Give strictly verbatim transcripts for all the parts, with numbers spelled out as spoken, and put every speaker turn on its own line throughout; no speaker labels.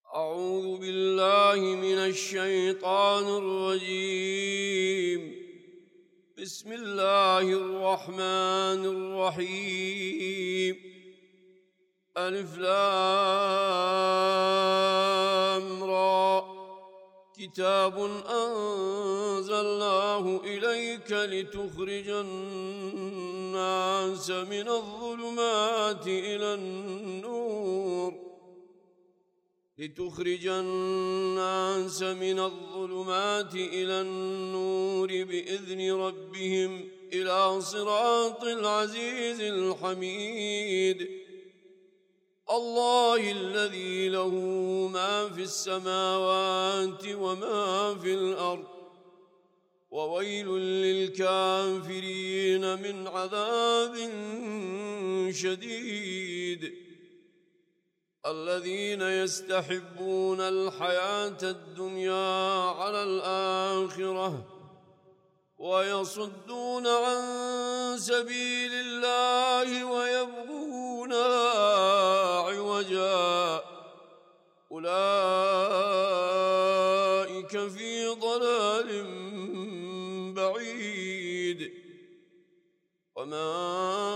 أعوذ بالله من الشيطان الرجيم. بسم الله الرحمن الرحيم. ألف لام را. كتاب أنزلناه إليك لتخرج الناس من الظلمات إلى النور لتخرج الناس من الظلمات إلى النور بإذن ربهم إلى صراط العزيز الحميد. الله الذي له ما في السماوات وما في الأرض، وويل للكافرين من عذاب شديد. الذين يستحبون الحياة الدنيا على الآخرة ويصدون عن سبيل الله ويبغونها عوجا أولئك في ضلال بعيد. وما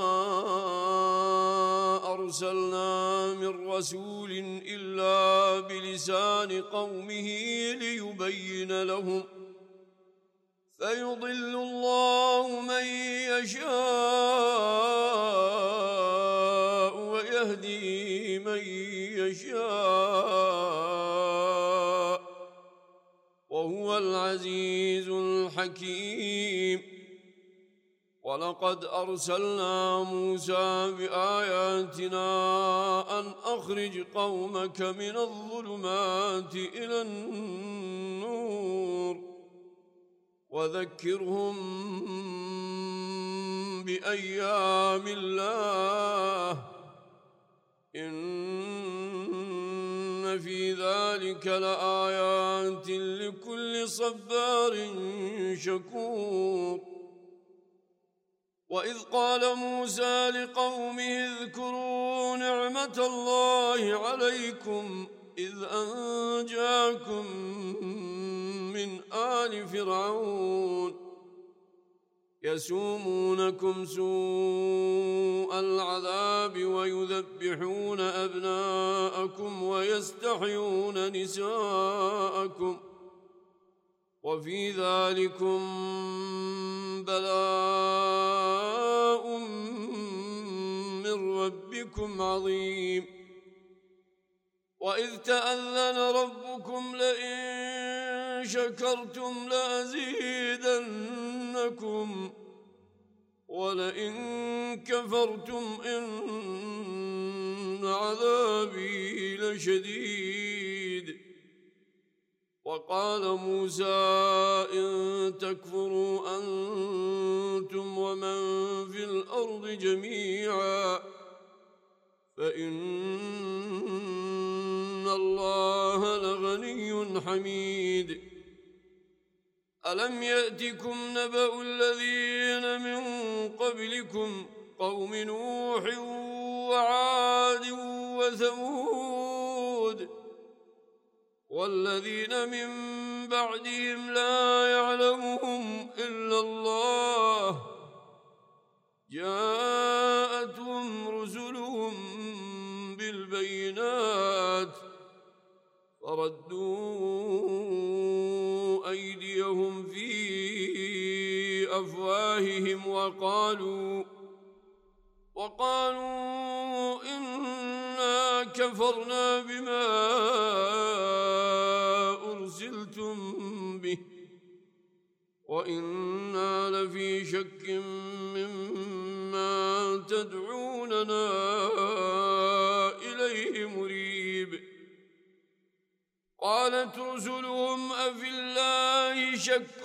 أرسلنا من رسول إلا بلسان قومه ليبين لهم، فيضل الله من يشاء ويهدي من يشاء، وهو العزيز الحكيم. ولقد أرسلنا موسى بآياتنا أن أخرج قومك من الظلمات إلى النور وذكرهم بأيام الله، إن في ذلك لآيات لكل صبار شكور. وإذ قال موسى لقومه اذكروا نعمة الله عليكم إذ أنجاكم من آل فرعون يسومونكم سوء العذاب ويذبحون أبناءكم ويستحيون نساءكم، وفي ذلكم بلاء من ربكم عظيم. وإذ تأذن ربكم لئن شكرتم لأزيدنكم ولئن كفرتم إن عذابي لشديد. وقال موسى إن تكفروا أنتم ومن في الأرض جميعا فإن الله لغني حميد. ألم يأتكم نبأ الذين من قبلكم قوم نوح وعاد وثمود والذين من بعدهم لا يعلمهم إلا الله، جاءتهم رسلهم بالبينات فردوا أيديهم في أفواههم وقالوا وقالوا إنا كفرنا بما أرسلتم به وإنا لفي شك مما تدعوننا إليه مريب. قالت رسلهم أفي الله شك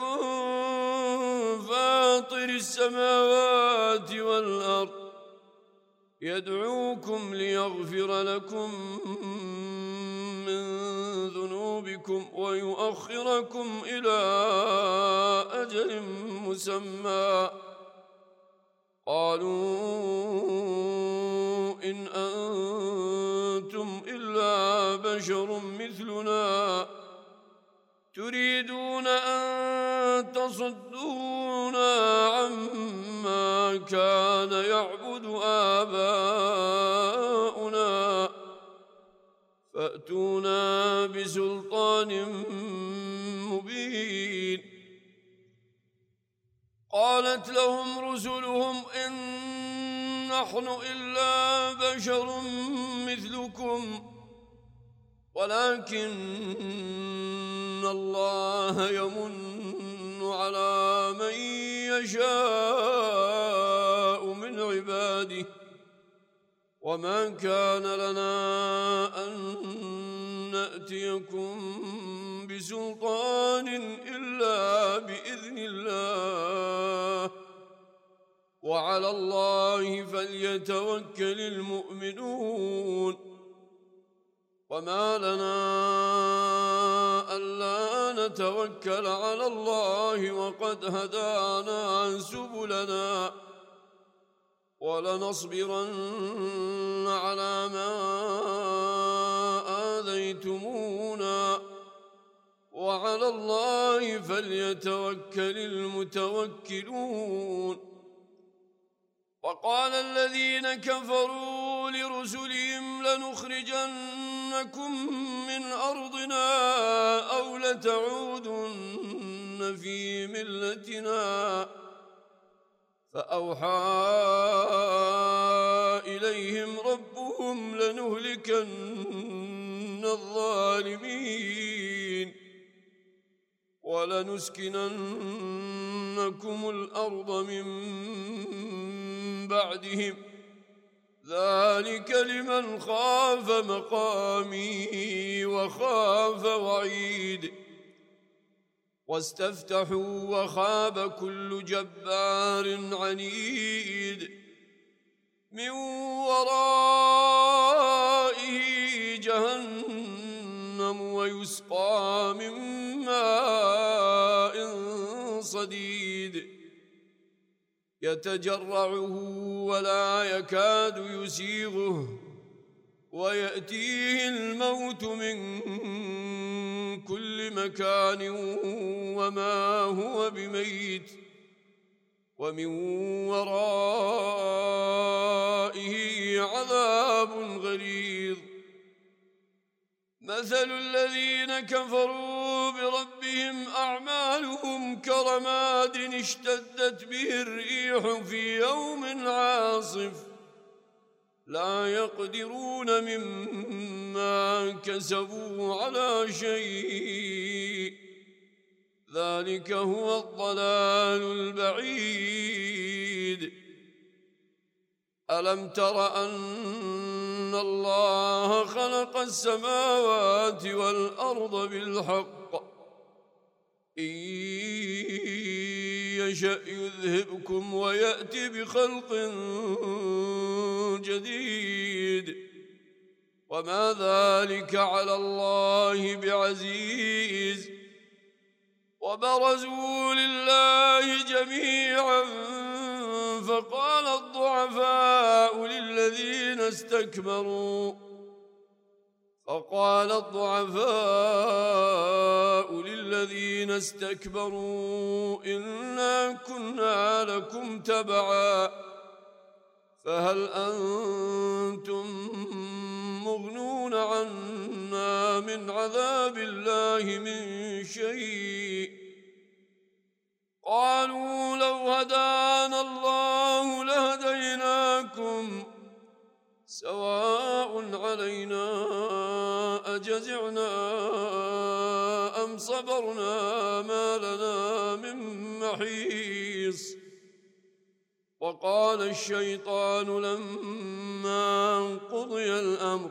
فاطر السماوات والأرض يدعوكم ليغفر لكم من ذنوبكم ويؤخركم إلى أجل مسمى. قالوا إن أنتم إلا بشر مثلنا مثلنا تريدون أن تصدونا عما كان يعبد آباؤنا فأتونا بسلطان مبين. قالت لهم رسلهم إن نحن إلا بشر مثلكم ولكن الله يمن على من يشاء من عباده وما كان لنا أن نأتيكم بسلطان إلا بإذن الله وعلى الله فليتوكل المؤمنون. وما لنا ألا نتوكل على الله وقد هدانا سبلنا ولنصبرن على ما آذيتمونا وعلى الله فليتوكل المتوكلون. وقال الذين كفروا لرسلهم لنخرجنكم من أرضنا أو لتعودن في ملتنا فأوحى إليهم ربهم لنهلكن الظالمين ولنسكننكم الأرض من بعدهم ذلك لمن خاف مقامي وخاف وعيد. واستفتحوا وخاب كل جبار عنيد من ورائه جهنم ويسقى من ماء صديد يتجرعه ولا يكاد يسيغه ويأتيه الموت من كل مكان وما هو بميت ومن ورائه عذاب غليظ. مثل الذين كفروا بربهم أعمالهم كرماد اشتدت به الريح في يوم عاصف لا يقدرون مما كسبوا على شيء ذلك هو الضلال البعيد. ألم تر أن الله خلق السماوات والأرض بالحق إن يشأ يذهبكم ويأتي بخلق جديد وما ذلك على الله بعزيز. وبرزوا لله جميعا فقال الضعفاء للذين استكبروا فقال الضعفاء للذين استكبروا إنا كنا لكم تبعا فهل أنتم مغنون عنا من عذاب الله من شيء قالوا لو هدانا الله لهديناكم سواء علينا أجزعنا أم صبرنا ما لنا من محيص. وقال الشيطان لما قضي الأمر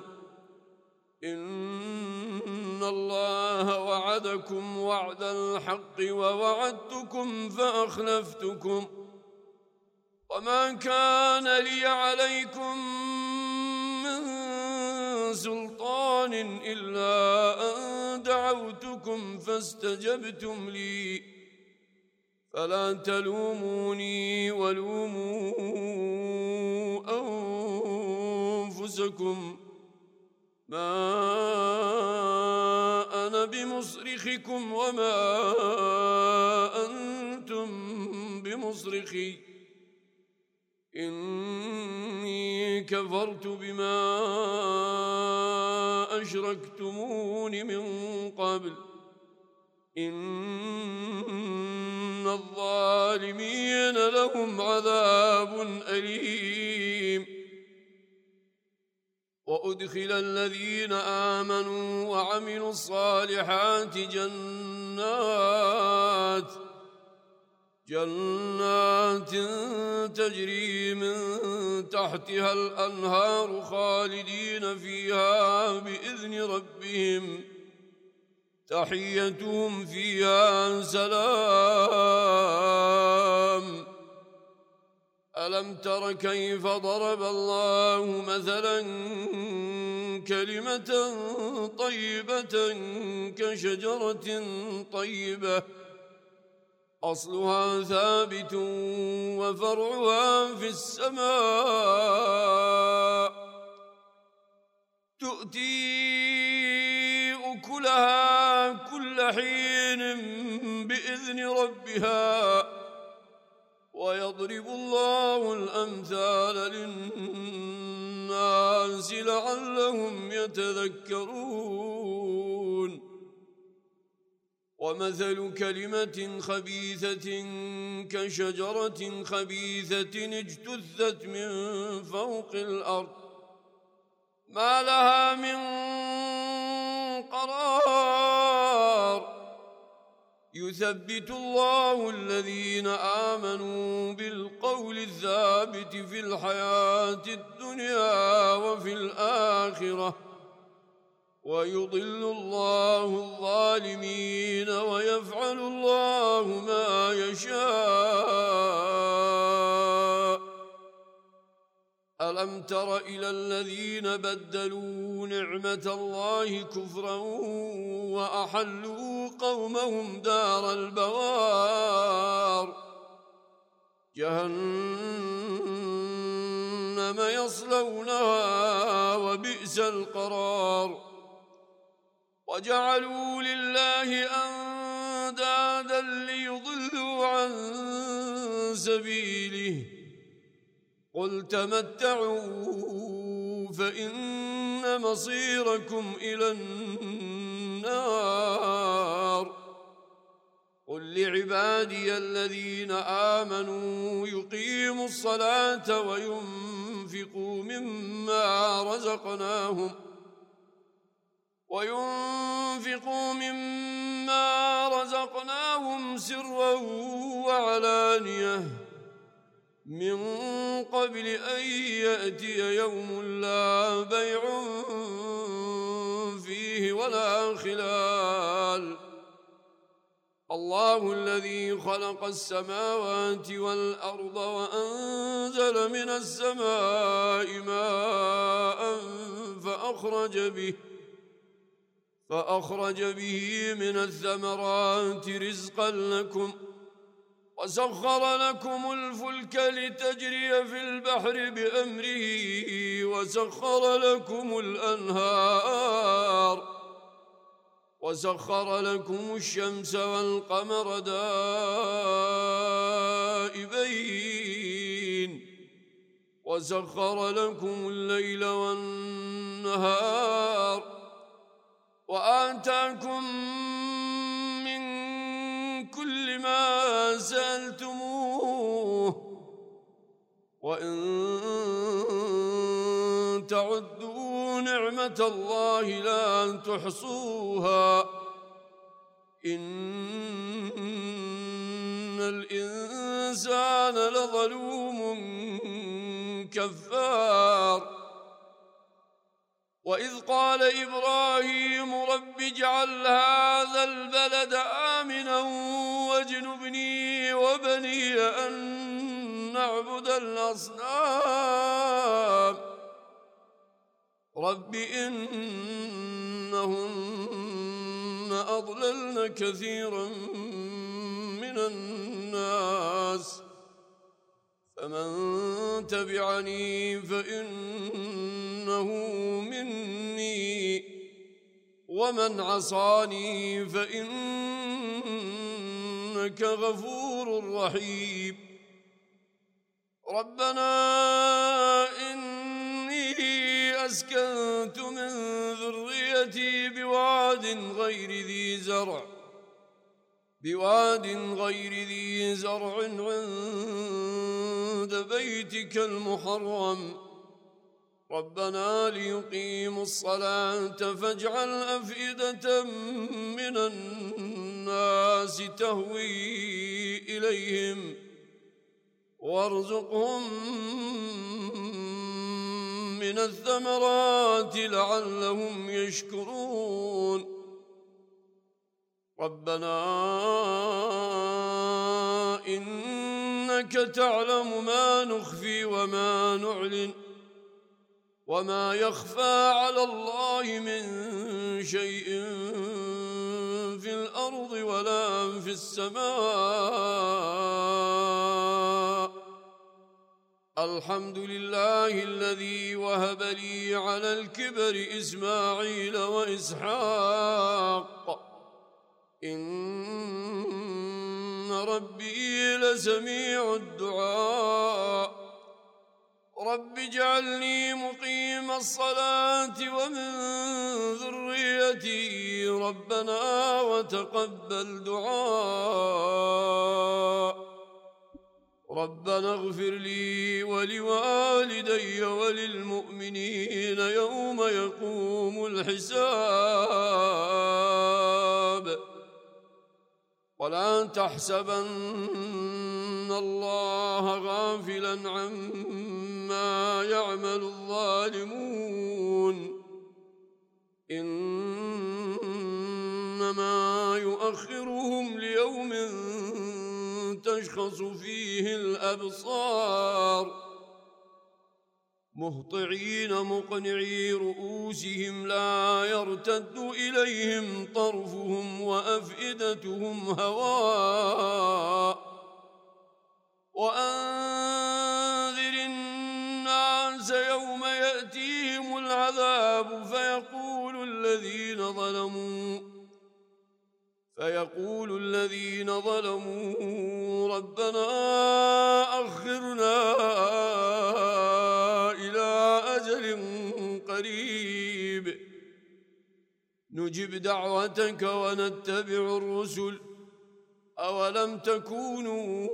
إن الله وعدكم وعد الحق ووعدتكم فأخلفتكم وما كان لي عليكم من سلطان إلا أن دعوتكم فاستجبتم لي فلا تلوموني ولوموا أنفسكم ما بمصرخكم وما أنتم بمصرخي إني كفرت بما أشركتمون من قبل إن الظالمين لهم عذاب أليم وأدخل الذين آمنوا وعملوا الصالحات جنات جنات تجري من تحتها الأنهار خالدين فيها بإذن ربهم تحيتهم فيها سلام ألم تر كيف ضرب الله مثلا كلمة طيبة كشجرة طيبة أصلها ثابت وفرعها في السماء تؤتي أكلها كل حين بإذن ربها ويضرب الله الأمثال للناس لعلهم يتذكرون ومثل كلمة خبيثة كشجرة خبيثة اجتثت من فوق الأرض ما لها من قرار يثبت الله الذين آمنوا بالقول الثابت في الحياة الدنيا وفي الآخرة ويضل الله الظالمين ويفعل الله ما يشاء ألم تر إلى الذين بدلوا نعمة الله كفرا وأحلوا قومهم دار البوار جهنم يصلونها وبئس القرار وجعلوا لله أندادا ليضلوا عن سبيله قل تمتعوا فإن مصيركم إلى النار قل لعبادي الذين آمنوا يقيموا الصلاة وينفقوا مما رزقناهم وينفقوا مما رزقناهم سرا وعلانية من قبل أن يأتي يوم لا بيع فيه ولا خلال الله الذي خلق السماوات والأرض وأنزل من السماء ماء فأخرج به فأخرج به من الثمرات رزقا لكم وسخر لكم الفلك لتجري في البحر بأمره وسخر لكم الأنهار وسخر لكم الشمس والقمر دائبين وسخر لكم الليل والنهار وآتاكم من كل ما سألتموه وإن تعدوا نعمة الله لا تحصوها إن الإنسان لظلوم كفار وإذ قال إبراهيم رب اجعل هذا البلد آمنا واجنبني وبني أن نعبد الأصنام رب إنهن أضللن كثيرا من الناس فمن تبعني فإنه مني ومن عصاني فإنك غفور رحيم ربنا إني أسكنت من ذريتي بواد غير ذي زرع بواد غير ذي زرع عند بيتك المحرم ربنا ليقيموا الصلاة فاجعل أفئدة من الناس تهوي إليهم وارزقهم من الثمرات لعلهم يشكرون ربنا إنك تعلم ما نخفي وما نعلن وما يخفى على الله من شيء في الأرض ولا في السماء الحمد لله الذي وهب لي على الكبر إسماعيل وإسحاق إن ربي لسميع الدعاء رب اجعلني مقيم الصلاة ومن ذريتي ربنا وتقبل دعاء ربنا اغفر لي ولوالدي وللمؤمنين يوم يقوم الحساب ولا تحسبن الله غافلا عما يعمل الظالمون إنما يؤخرهم ليوم تشخص فيه الأبصار مهطعين مقنعي رؤوسهم لا يرتد إليهم طرفهم وأفئدتهم هواء وأنذر الناس يوم يأتيهم العذاب فيقول الذين ظلموا فيقول الذين ظلموا ربنا أخرنا إلى أجل قريب نجب دعوتك ونتبع الرسل أولم تكونوا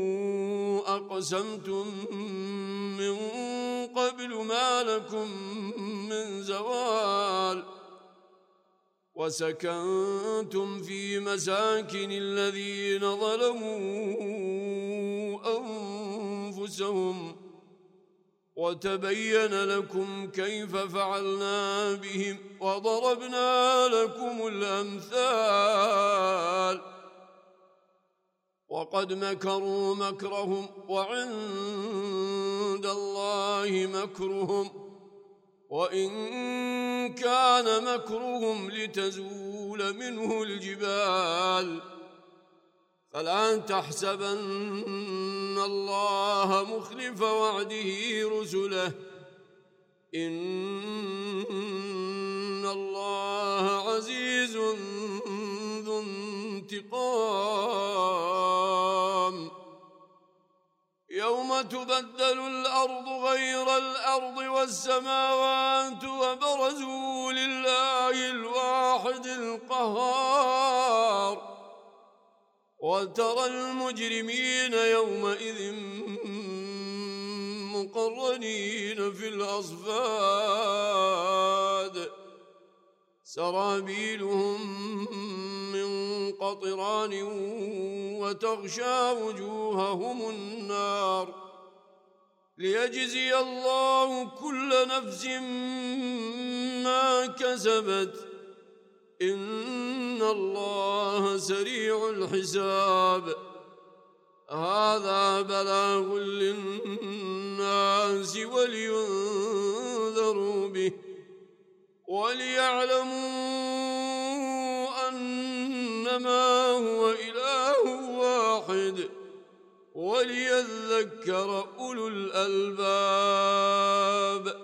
أقسمتم من قبل ما لكم من زوال وسكنتم في مساكن الذين ظلموا أنفسهم وتبين لكم كيف فعلنا بهم وضربنا لكم الأمثال وقد مكروا مكرهم وعند الله مكرهم وإن كان مكرهم لتزول منه الجبال فلا تحسبن الله مخلف وعده رسله إن الله عزيز ذو انتقام يوم تبدل الأرض غير الأرض والسماوات وبرزوا لله الواحد القهار وترى المجرمين يومئذ مقرنين في الأصفاد سرابيلهم من قطران وتغشى وجوههم النار ليجزي الله كل نفس ما كسبت إن الله سريع الحساب هذا بلاغ للناس ولينذروا به وليعلموا أنما هو إله واحد وليذكر أولو الألباب